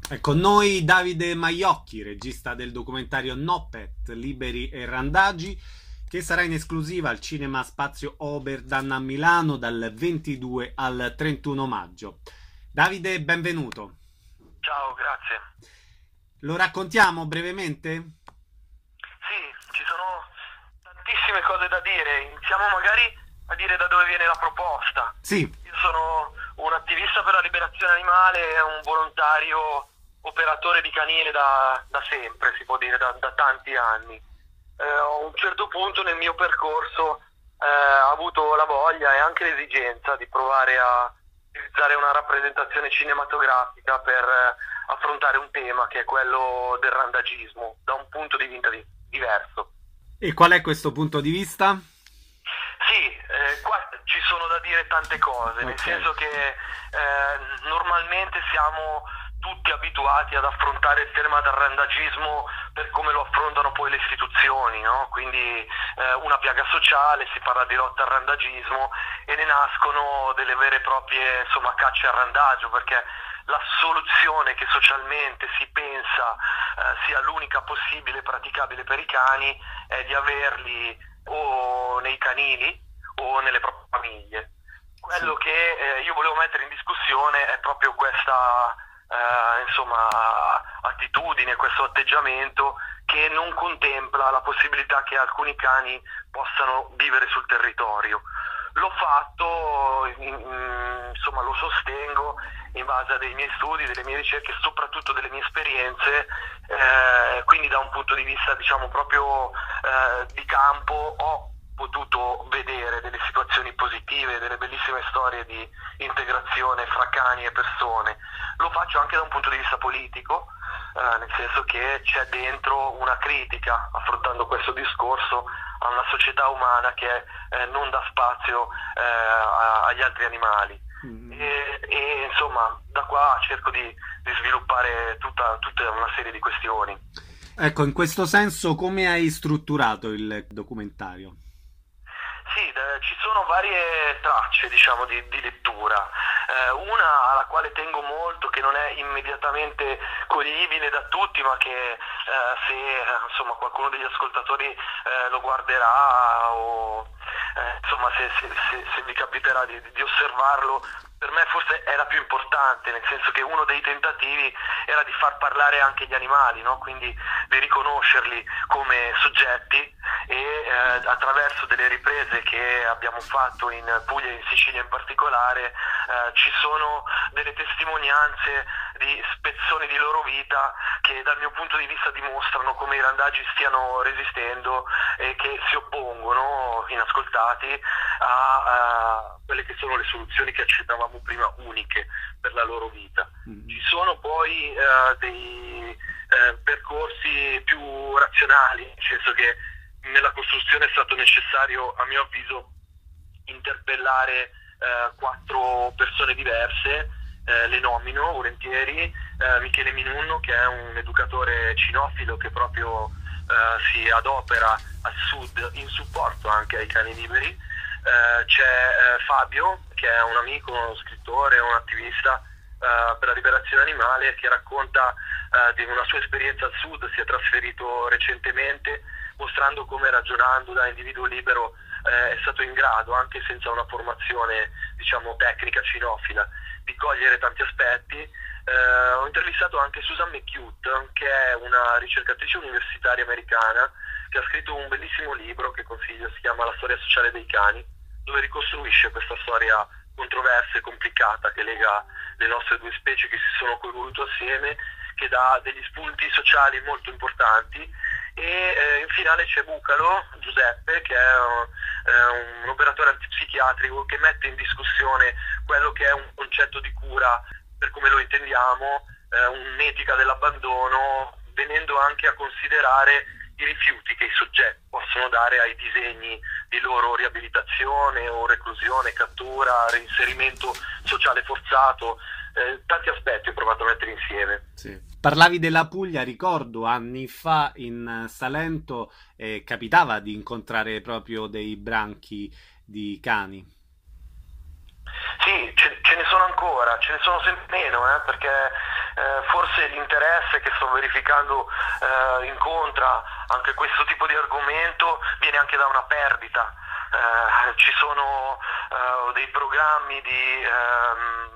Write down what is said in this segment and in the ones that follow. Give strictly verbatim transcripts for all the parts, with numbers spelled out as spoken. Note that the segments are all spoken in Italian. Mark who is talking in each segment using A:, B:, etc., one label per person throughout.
A: È con noi Davide Maiocchi, regista del documentario No Pet, Liberi e Randagi, che sarà in esclusiva al Cinema Spazio Oberdan a Milano dal ventidue al trentuno maggio. Davide, benvenuto.
B: Ciao, grazie.
A: Lo raccontiamo brevemente?
B: Sì, ci sono tantissime cose da dire. Iniziamo magari a dire da dove viene la proposta.
A: Sì.
B: Io sono un attivista per la liberazione animale e un volontario operatore di canile da, da sempre, si può dire, da, da tanti anni. Eh, a un certo punto nel mio percorso eh, ho avuto la voglia e anche l'esigenza di provare a utilizzare una rappresentazione cinematografica per eh, affrontare un tema che è quello del randagismo, da un punto di vista di- diverso.
A: E qual è questo punto di vista?
B: Sì, eh, qua ci sono da dire tante cose, nel
A: Ok.
B: senso che eh, normalmente siamo tutti abituati ad affrontare il tema del randagismo per come lo affrontano poi le istituzioni, no? Quindi eh, una piaga sociale, si parla di lotta al randagismo e ne nascono delle vere e proprie, insomma, cacce al randagio, perché la soluzione che socialmente si pensa eh, sia l'unica possibile e praticabile per i cani è di averli o nei canili o nelle proprie famiglie. Quello
A: Sì.
B: che eh, io volevo mettere in discussione è proprio questa eh, insomma, attitudine, questo atteggiamento che non contempla la possibilità che alcuni cani possano vivere sul territorio. L'ho fatto, in- in- insomma, lo sostengo in base a dei miei studi, delle mie ricerche, soprattutto delle mie esperienze, eh, quindi da un punto di vista, diciamo, proprio eh, di campo ho potuto vedere delle situazioni positive, delle bellissime storie di integrazione fra cani e persone. Lo faccio anche da un punto di vista politico, eh, nel senso che c'è dentro una critica, affrontando questo discorso, a una società umana che eh, non dà spazio eh, a- agli altri animali.
A: Mm.
B: E, e, insomma, da qua cerco di, di sviluppare tutta, tutta una serie di questioni.
A: Ecco, in questo senso, come hai strutturato il documentario?
B: Sì, eh, ci sono varie tracce, diciamo, di, di lettura. Eh, una alla quale tengo molto, che non è immediatamente coglibile da tutti, ma che eh, se eh, insomma, qualcuno degli ascoltatori eh, lo guarderà o eh, insomma, se, se- se- se vi capiterà di, di osservarlo, per me forse è la più importante, nel senso che uno dei tentativi era di far parlare anche gli animali, no? Quindi di riconoscerli come soggetti e eh, attraverso delle riprese che abbiamo fatto in Puglia e in Sicilia in particolare eh, ci sono delle testimonianze di spezzoni di loro vita che dal mio punto di vista dimostrano come i randagi stiano resistendo e che si oppongono, inascoltati, a, a quelle che sono le soluzioni che accennavamo prima, uniche per la loro vita.
A: Mm.
B: Ci sono poi eh, dei eh, percorsi più razionali, nel senso che nella costruzione è stato necessario, a mio avviso, interpellare eh, quattro persone diverse, eh, le nomino volentieri, eh, Michele Minunno, che è un educatore cinofilo che proprio eh, si adopera al sud in supporto anche ai cani liberi. Eh, c'è eh, Fabio, che è un amico, uno scrittore, un attivista eh, per la liberazione animale, che racconta eh, di una sua esperienza al sud, si è trasferito recentemente, mostrando come, ragionando da individuo libero, eh, è stato in grado, anche senza una formazione, diciamo, tecnica cinofila, di cogliere tanti aspetti. Eh, ho intervistato anche Susan McCute, che è una ricercatrice universitaria americana, che ha scritto un bellissimo libro che consiglio, si chiama La storia sociale dei cani, dove ricostruisce questa storia controversa e complicata che lega le nostre due specie che si sono coevolute assieme, che dà degli spunti sociali molto importanti. E eh, in finale c'è Bucalo, Giuseppe, che è uh, un operatore antipsichiatrico che mette in discussione quello che è un concetto di cura per come lo intendiamo, eh, un'etica dell'abbandono, venendo anche a considerare i rifiuti che i soggetti possono dare ai disegni di loro riabilitazione o reclusione, cattura, reinserimento sociale forzato, eh, tanti aspetti ho provato a mettere insieme.
A: Sì. Parlavi della Puglia, ricordo anni fa in Salento eh, capitava di incontrare proprio dei branchi di cani.
B: Sì, ce, ce ne sono ancora, ce ne sono sempre meno, eh, perché eh, forse l'interesse che sto verificando eh, incontra anche questo tipo di argomento viene anche da una perdita. Eh, ci sono eh, dei programmi di ehm,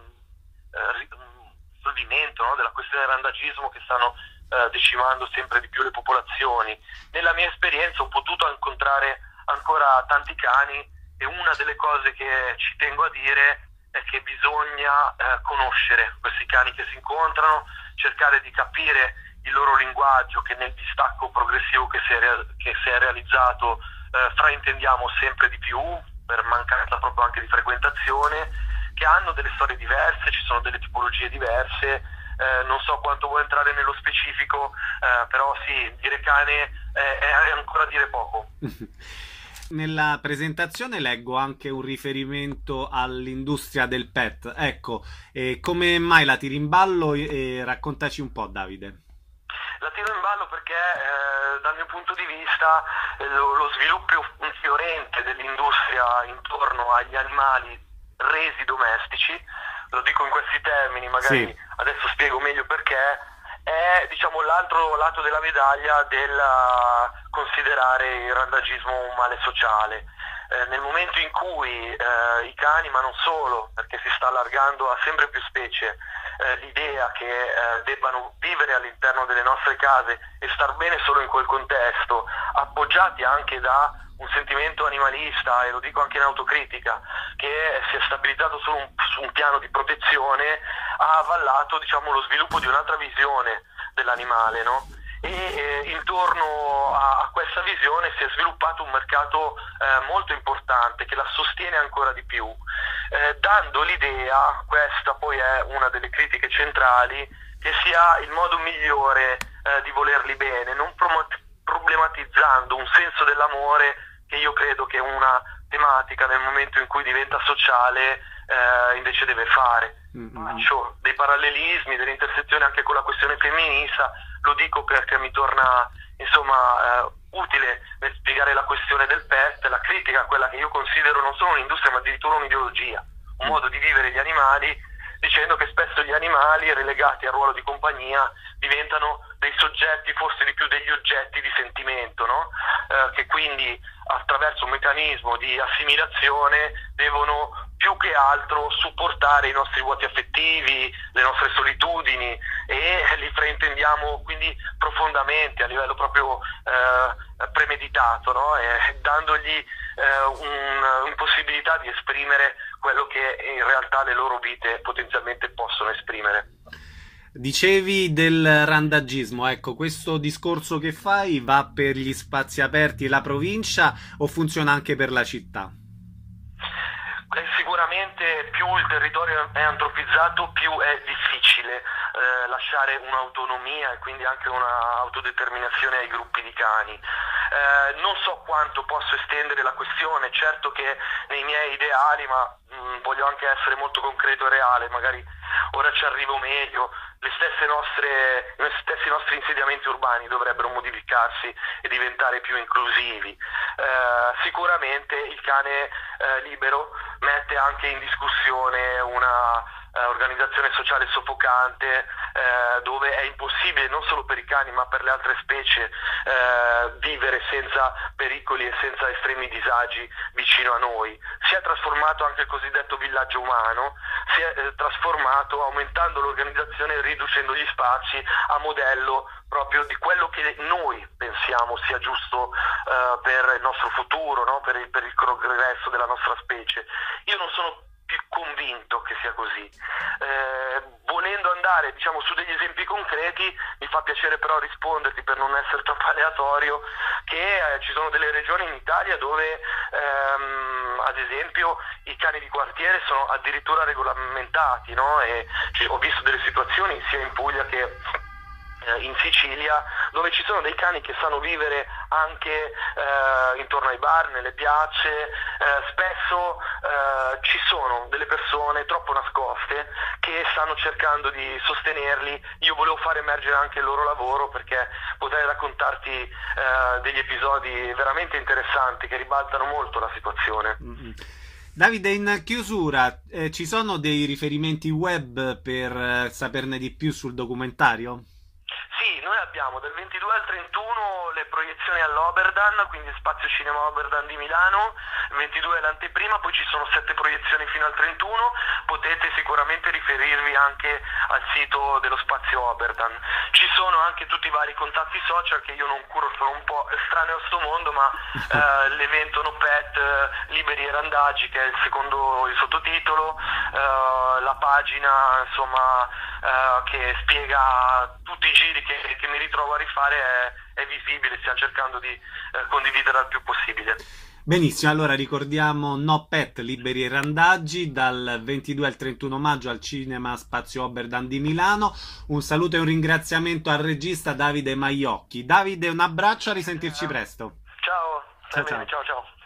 B: risolvimento, no, della questione del randagismo che stanno eh, decimando sempre di più le popolazioni. Nella mia esperienza ho potuto incontrare ancora tanti cani e una delle cose che ci tengo a dire è che bisogna eh, conoscere questi cani che si incontrano, cercare di capire il loro linguaggio, che nel distacco progressivo che si è, rea- che si è realizzato eh, fraintendiamo sempre di più per mancanza proprio anche di frequentazione, che hanno delle storie diverse, ci sono delle tipologie diverse, eh, non so quanto vuoi entrare nello specifico, eh, però sì, dire cane è, è ancora dire poco.
A: Nella presentazione leggo anche un riferimento all'industria del pet. Ecco, eh, come mai la tiri in ballo? E raccontaci un po', Davide.
B: La tiro in ballo perché eh, dal mio punto di vista eh, lo, lo sviluppo fiorente dell'industria intorno agli animali resi domestici, lo dico in questi termini, magari sì. Adesso spiego meglio perché, è diciamo l'altro lato della medaglia del considerare il randagismo un male sociale. Eh, nel momento in cui eh, i cani, ma non solo, perché si sta allargando a sempre più specie, eh, l'idea che eh, debbano vivere all'interno delle nostre case e star bene solo in quel contesto, appoggiati anche da un sentimento animalista, e lo dico anche in autocritica, che si è stabilizzato su un, su un piano di protezione, ha avallato diciamo lo sviluppo di un'altra visione dell'animale, no? E eh, intorno a, a questa visione si è sviluppato un mercato eh, molto importante che la sostiene ancora di più, eh, dando l'idea, questa poi è una delle critiche centrali, che sia il modo migliore eh, di volerli bene, non pro- problematizzando un senso dell'amore che io credo che una tematica nel momento in cui diventa sociale eh, invece deve fare. Mm-hmm. Faccio dei parallelismi, delle intersezioni anche con la questione femminista, lo dico perché mi torna insomma eh, utile per spiegare la questione del pet, la critica a quella che io considero non solo un'industria ma addirittura un'ideologia, un modo di vivere gli animali, dicendo che spesso gli animali relegati al ruolo di compagnia diventano dei soggetti, forse di più degli oggetti di sentimento, no? Eh, che quindi attraverso un meccanismo di assimilazione devono più che altro supportare i nostri vuoti affettivi, le nostre solitudini, e li fraintendiamo quindi profondamente a livello proprio eh, premeditato, no? E dandogli eh, un, un'impossibilità di esprimere quello che in realtà le loro vite potenzialmente possono esprimere.
A: Dicevi del randagismo, ecco, questo discorso che fai va per gli spazi aperti e la provincia o funziona anche per la città?
B: Sicuramente più il territorio è antropizzato, più è difficile eh, lasciare un'autonomia e quindi anche una autodeterminazione ai gruppi di cani. Eh, non so quanto posso estendere la questione, certo che nei miei ideali, ma mh, voglio anche essere molto concreto e reale, magari ora ci arrivo meglio, le stesse nostre, gli stessi nostri insediamenti urbani dovrebbero modificarsi e diventare più inclusivi. Eh, sicuramente il cane eh, libero mette anche in discussione una eh, organizzazione sociale soffocante eh, dove è impossibile non solo per i cani ma per le altre specie eh, vivere senza pericoli e senza estremi disagi vicino a noi. Si è trasformato anche il cosiddetto villaggio umano, si è eh, trasformato aumentando l'organizzazione e riducendo gli spazi a modello proprio di quello che noi pensiamo sia giusto uh, per il nostro futuro, no? per, il, per il progresso della nostra specie. Io non sono più convinto che sia così. Eh, volendo andare diciamo su degli esempi concreti, mi fa piacere però risponderti, per non essere troppo aleatorio, che eh, ci sono delle regioni in Italia dove ehm, ad esempio i cani di quartiere sono addirittura regolamentati, no? E cioè, ho visto delle situazioni sia in Puglia che in Sicilia, dove ci sono dei cani che sanno vivere anche eh, intorno ai bar, nelle piazze. Eh, spesso eh, ci sono delle persone troppo nascoste che stanno cercando di sostenerli. Io volevo far emergere anche il loro lavoro, perché potrei raccontarti eh, degli episodi veramente interessanti che ribaltano molto la situazione.
A: Mm-hmm. Davide, in chiusura, eh, ci sono dei riferimenti web per eh, saperne di più sul documentario?
B: Sì, noi abbiamo dal ventidue al trentuno le proiezioni all'Oberdan, quindi Spazio Cinema Oberdan di Milano, ventidue è l'anteprima, poi ci sono sette proiezioni fino al trentuno, potete sicuramente riferirvi anche al sito dello Spazio Oberdan. Ci sono anche tutti i vari contatti social che io non curo, sono un po' estraneo a sto mondo, ma eh, l'evento No Pet eh, Liberi e Randaggi, che è il secondo il sottotitolo, eh, la pagina insomma eh, che spiega tutti i giri che, che mi ritrovo a rifare è, è visibile, stiamo cercando di eh, condividere al più possibile.
A: Benissimo, allora ricordiamo No Pet Liberi e Randaggi dal ventidue al trentuno maggio al Cinema Spazio Oberdan di Milano. Un saluto e un ringraziamento al regista Davide Maiocchi. Davide, un abbraccio, a risentirci presto.
B: Ciao,
A: Ciao,
B: bene,
A: ciao.
B: ciao ciao.